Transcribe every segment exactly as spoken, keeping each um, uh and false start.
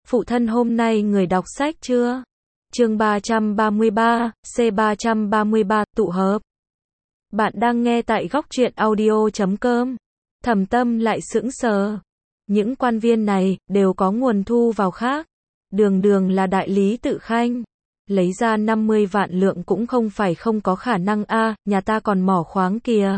Phụ thân hôm nay người đọc sách chưa? Chương ba trăm ba mươi ba, C ba trăm ba mươi ba, tụ hợp. Bạn đang nghe tại góc truyện audio chấm com. Thẩm Tâm lại sững sờ. Những quan viên này đều có nguồn thu vào khác. Đường đường là đại lý tự khanh. Lấy ra năm mươi vạn lượng cũng không phải không có khả năng a, à, nhà ta còn mỏ khoáng kìa.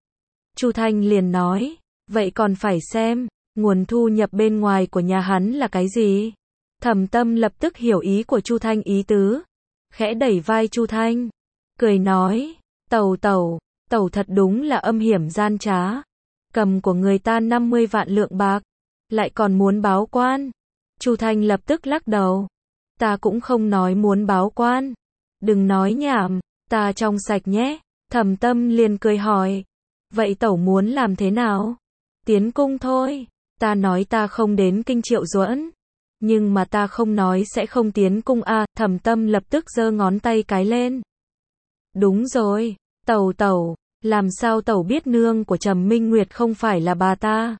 Chu Thanh liền nói, vậy còn phải xem, nguồn thu nhập bên ngoài của nhà hắn là cái gì? Thẩm Tâm lập tức hiểu ý của Chu Thanh ý tứ, khẽ đẩy vai Chu Thanh, cười nói, tẩu tẩu, tẩu thật đúng là âm hiểm gian trá, cầm của người ta năm mươi vạn lượng bạc, lại còn muốn báo quan. Chu Thanh lập tức lắc đầu, ta cũng không nói muốn báo quan, đừng nói nhảm, ta trong sạch nhé. Thẩm Tâm liền cười hỏi, vậy tẩu muốn làm thế nào? Tiến cung thôi, ta nói ta không đến kinh Triệu Duẫn, nhưng mà ta không nói sẽ không tiến cung a. À, Thẩm Tâm lập tức giơ ngón tay cái lên. Đúng rồi, tẩu tẩu, làm sao tẩu biết nương của Trầm Minh Nguyệt không phải là bà ta?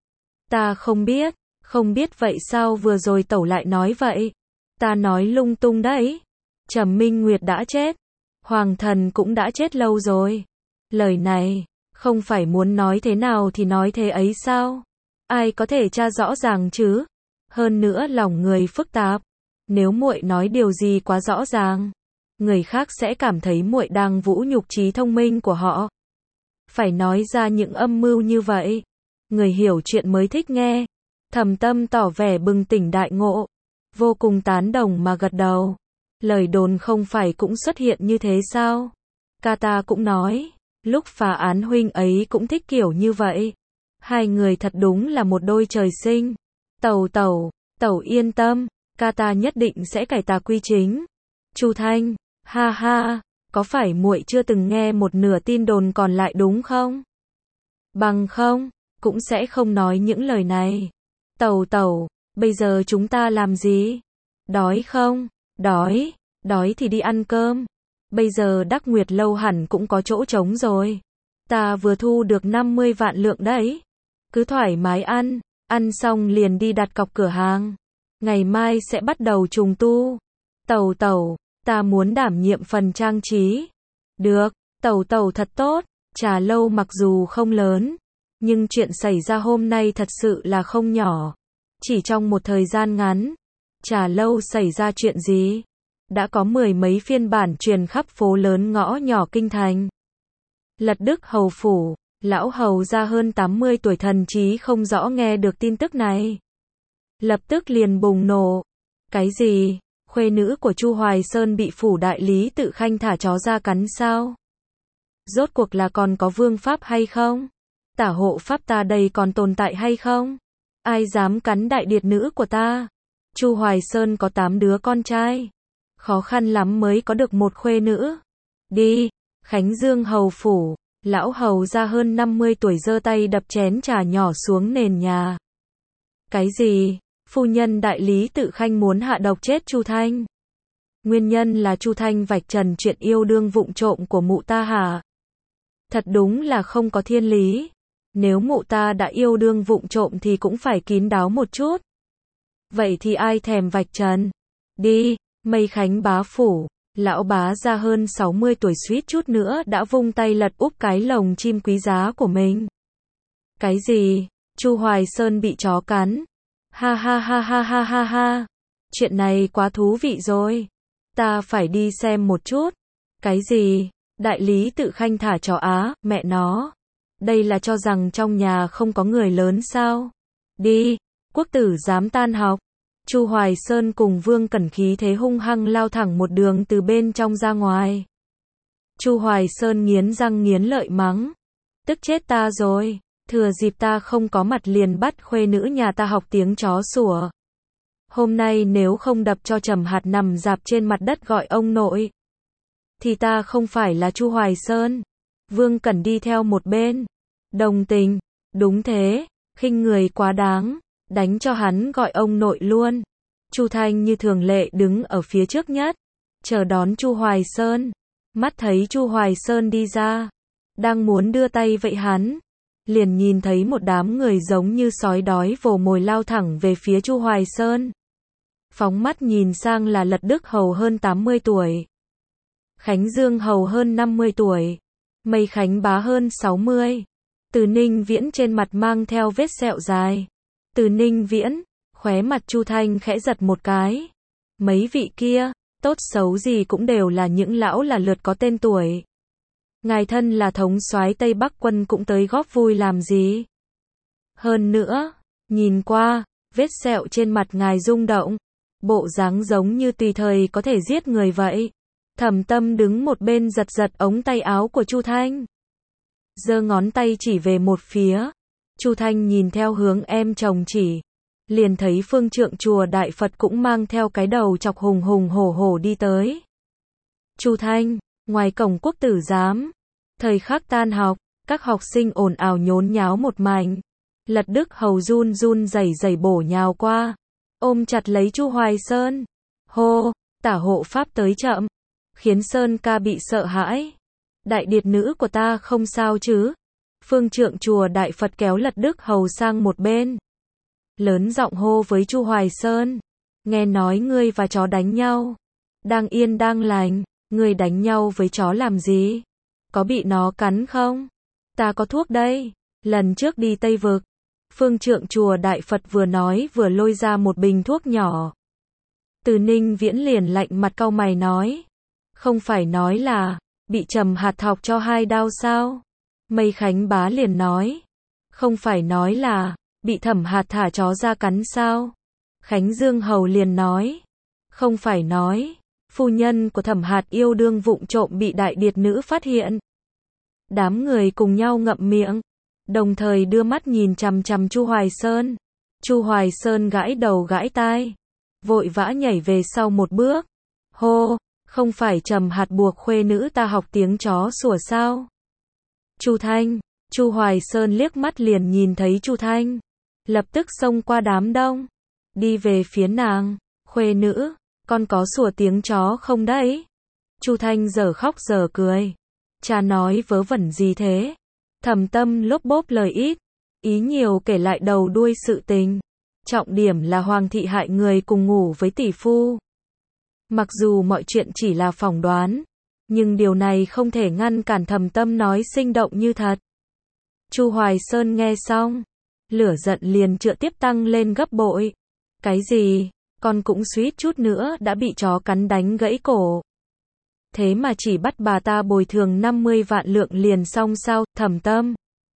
Ta không biết, không biết vậy sao vừa rồi tẩu lại nói vậy? Ta nói lung tung đấy. Trầm Minh Nguyệt đã chết, Hoàng thần cũng đã chết lâu rồi. Lời này, không phải muốn nói thế nào thì nói thế ấy sao? Ai có thể tra rõ ràng chứ? Hơn nữa lòng người phức tạp, nếu muội nói điều gì quá rõ ràng, người khác sẽ cảm thấy muội đang vũ nhục trí thông minh của họ. Phải nói ra những âm mưu như vậy, người hiểu chuyện mới thích nghe. Thẩm Tâm tỏ vẻ bừng tỉnh đại ngộ, vô cùng tán đồng mà gật đầu. Lời đồn không phải cũng xuất hiện như thế sao? Ca ta cũng nói, lúc phá án huynh ấy cũng thích kiểu như vậy. Hai người thật đúng là một đôi trời sinh. Tẩu tẩu, tẩu yên tâm, ca ta nhất định sẽ cải tà quy chính. Chu Thanh, ha ha, có phải muội chưa từng nghe một nửa tin đồn còn lại đúng không? Bằng không, cũng sẽ không nói những lời này. Tẩu tẩu, bây giờ chúng ta làm gì? Đói không? Đói, đói thì đi ăn cơm. Bây giờ Đắc Nguyệt lâu hẳn cũng có chỗ trống rồi. Ta vừa thu được năm mươi vạn lượng đấy. Cứ thoải mái ăn, ăn xong liền đi đặt cọc cửa hàng. Ngày mai sẽ bắt đầu trùng tu. Tẩu tẩu, ta muốn đảm nhiệm phần trang trí. Được, tẩu tẩu thật tốt. Trà lâu mặc dù không lớn, nhưng chuyện xảy ra hôm nay thật sự là không nhỏ. Chỉ trong một thời gian ngắn, Trà lâu xảy ra chuyện gì? Đã có mười mấy phiên bản truyền khắp phố lớn ngõ nhỏ kinh thành. Lật Đức hầu phủ, lão hầu gia hơn tám mươi tuổi thần trí không rõ nghe được tin tức này, lập tức liền bùng nổ. Cái gì? Khuê nữ của Chu Hoài Sơn bị phủ đại lý tự khanh thả chó ra cắn sao? Rốt cuộc là còn có vương pháp hay không? Tả hộ pháp ta đây còn tồn tại hay không? Ai dám cắn đại điệt nữ của ta? Chu Hoài Sơn có tám đứa con trai, khó khăn lắm mới có được một khuê nữ. Đi, Khánh Dương hầu phủ, lão hầu gia hơn năm mươi tuổi giơ tay đập chén trà nhỏ xuống nền nhà. Cái gì? Phu nhân đại lý tự khanh muốn hạ độc chết Chu Thanh. Nguyên nhân là Chu Thanh vạch trần chuyện yêu đương vụng trộm của mụ ta hả? Thật đúng là không có thiên lý. Nếu mụ ta đã yêu đương vụng trộm thì cũng phải kín đáo một chút. Vậy thì ai thèm vạch trần? Đi, Mây Khánh bá phủ, lão bá ra hơn sáu mươi tuổi suýt chút nữa đã vung tay lật úp cái lồng chim quý giá của mình. Cái gì? Chu Hoài Sơn bị chó cắn? Ha ha ha ha ha ha ha. Chuyện này quá thú vị rồi. Ta phải đi xem một chút. Cái gì? Đại lý tự khanh thả chó á, mẹ nó. Đây là cho rằng trong nhà không có người lớn sao? Đi, quốc tử dám tan học. Chu Hoài Sơn cùng Vương Cẩn khí thế hung hăng lao thẳng một đường từ bên trong ra ngoài. Chu Hoài Sơn nghiến răng nghiến lợi mắng, tức chết ta rồi, thừa dịp ta không có mặt liền bắt khuê nữ nhà ta học tiếng chó sủa. Hôm nay nếu không đập cho Trầm Hạt nằm rạp trên mặt đất gọi ông nội, thì ta không phải là Chu Hoài Sơn. Vương Cẩn đi theo một bên, đồng tình, đúng thế, khinh người quá đáng. Đánh cho hắn gọi ông nội luôn. Chu Thanh như thường lệ đứng ở phía trước nhất, chờ đón Chu Hoài Sơn. Mắt thấy Chu Hoài Sơn đi ra, đang muốn đưa tay vậy hắn, liền nhìn thấy một đám người giống như sói đói vồ mồi lao thẳng về phía Chu Hoài Sơn. Phóng mắt nhìn sang là Lật Đức Hầu hơn tám mươi tuổi. Khánh Dương Hầu hơn năm mươi tuổi. Mây Khánh Bá hơn sáu mươi. Từ Ninh Viễn trên mặt mang theo vết sẹo dài. Từ Ninh Viễn, khóe mặt Chu Thanh khẽ giật một cái. Mấy vị kia, tốt xấu gì cũng đều là những lão là lượt có tên tuổi. Ngài thân là thống soái Tây Bắc quân cũng tới góp vui làm gì? Hơn nữa, nhìn qua, vết sẹo trên mặt ngài rung động, bộ dáng giống như tùy thời có thể giết người vậy. Thẩm Tâm đứng một bên giật giật ống tay áo của Chu Thanh, giơ ngón tay chỉ về một phía. Chu Thanh nhìn theo hướng em chồng chỉ, liền thấy phương trượng chùa Đại Phật cũng mang theo cái đầu chọc hùng hùng hổ hổ đi tới. Chu Thanh, ngoài cổng Quốc tử giám, thời khắc tan học, các học sinh ồn ào nhốn nháo một mảnh. Lật Đức Hầu run run rẩy rẩy bổ nhào qua, ôm chặt lấy Chu Hoài Sơn. Hô, tả hộ pháp tới chậm, khiến Sơn ca bị sợ hãi. Đại điệt nữ của ta không sao chứ? Phương trượng chùa Đại Phật kéo Lật Đức Hầu sang một bên, lớn giọng hô với Chu Hoài Sơn, nghe nói ngươi và chó đánh nhau, đang yên đang lành, ngươi đánh nhau với chó làm gì? Có bị nó cắn không? Ta có thuốc đây. Lần trước đi Tây Vực, phương trượng chùa Đại Phật vừa nói vừa lôi ra một bình thuốc nhỏ. Từ Ninh Viễn liền lạnh mặt cau mày nói, không phải nói là bị Trầm Hạt thọc cho hai đao sao? Mây Khánh Bá liền nói, không phải nói là bị Thẩm Hạt thả chó ra cắn sao? Khánh Dương Hầu liền nói, không phải nói phu nhân của Thẩm Hạt yêu đương vụng trộm bị đại điệt nữ phát hiện. Đám người cùng nhau ngậm miệng, đồng thời đưa mắt nhìn chằm chằm Chu Hoài Sơn. Chu Hoài Sơn gãi đầu gãi tai, vội vã nhảy về sau một bước. Hô, không phải Trầm Hạt buộc khuê nữ ta học tiếng chó sủa sao? Chu Thanh, Chu Hoài Sơn liếc mắt liền nhìn thấy Chu Thanh, lập tức xông qua đám đông, đi về phía nàng. Khuê nữ, con có sủa tiếng chó không đấy? Chu Thanh giờ khóc giờ cười, cha nói vớ vẩn gì thế? Thẩm Tâm lốp bốp lời ít, ý nhiều kể lại đầu đuôi sự tình. Trọng điểm là Hoàng thị hại người cùng ngủ với tỷ phu. Mặc dù mọi chuyện chỉ là phỏng đoán, nhưng điều này không thể ngăn cản Thẩm Tâm nói sinh động như thật. Chu Hoài Sơn nghe xong, lửa giận liền trựa tiếp tăng lên gấp bội. Cái gì? Con cũng suýt chút nữa đã bị chó cắn đánh gãy cổ. Thế mà chỉ bắt bà ta bồi thường năm mươi vạn lượng liền xong sao? Thẩm Tâm,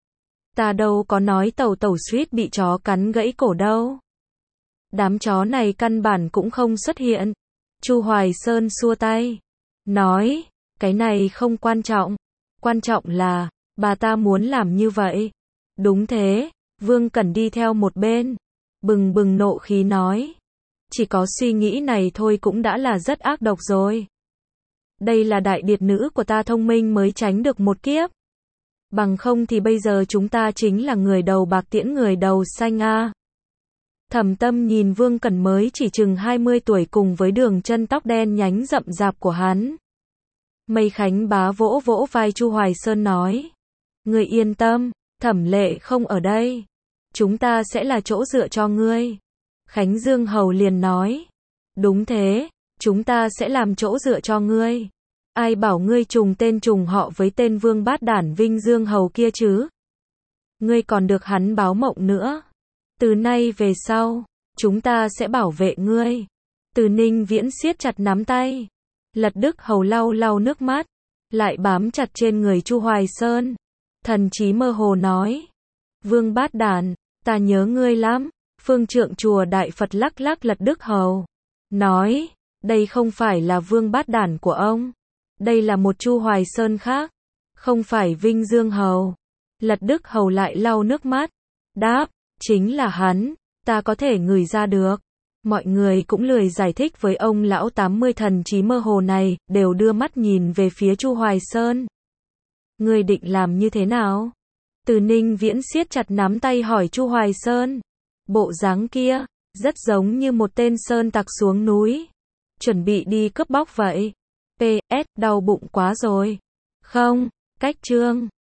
ta đâu có nói tẩu tẩu suýt bị chó cắn gãy cổ đâu. Đám chó này căn bản cũng không xuất hiện. Chu Hoài Sơn xua tay, nói, cái này không quan trọng. Quan trọng là, bà ta muốn làm như vậy. Đúng thế, Vương Cẩn đi theo một bên, bừng bừng nộ khí nói, chỉ có suy nghĩ này thôi cũng đã là rất ác độc rồi. Đây là đại điệt nữ của ta thông minh mới tránh được một kiếp. Bằng không thì bây giờ chúng ta chính là người đầu bạc tiễn người đầu xanh a. À. Thẩm Tâm nhìn Vương Cẩn mới chỉ chừng hai mươi tuổi cùng với đường chân tóc đen nhánh rậm rạp của hắn. Mây Khánh Bá vỗ vỗ vai Chu Hoài Sơn nói, ngươi yên tâm, Thẩm Lệ không ở đây, chúng ta sẽ là chỗ dựa cho ngươi. Khánh Dương Hầu liền nói, đúng thế, chúng ta sẽ làm chỗ dựa cho ngươi. Ai bảo ngươi trùng tên trùng họ với tên vương bát đản Vinh Dương Hầu kia chứ? Ngươi còn được hắn báo mộng nữa. Từ nay về sau, chúng ta sẽ bảo vệ ngươi. Từ Ninh Viễn siết chặt nắm tay. Lật Đức Hầu lau lau nước mắt, lại bám chặt trên người Chu Hoài Sơn. Thần trí mơ hồ nói, vương bát đản, ta nhớ ngươi lắm. Phương trượng chùa Đại Phật lắc lắc Lật Đức Hầu, nói, đây không phải là vương bát đản của ông. Đây là một Chu Hoài Sơn khác, không phải Vinh Dương Hầu. Lật Đức Hầu lại lau nước mắt, đáp, chính là hắn, ta có thể ngửi ra được. Mọi người cũng lười giải thích với ông lão tám mươi thần trí mơ hồ này, đều đưa mắt nhìn về phía Chu Hoài Sơn. Ngươi định làm như thế nào? Từ Ninh Viễn siết chặt nắm tay hỏi Chu Hoài Sơn. Bộ dáng kia, rất giống như một tên sơn tặc xuống núi, chuẩn bị đi cướp bóc vậy. pê ét, đau bụng quá rồi. Không, cách chương.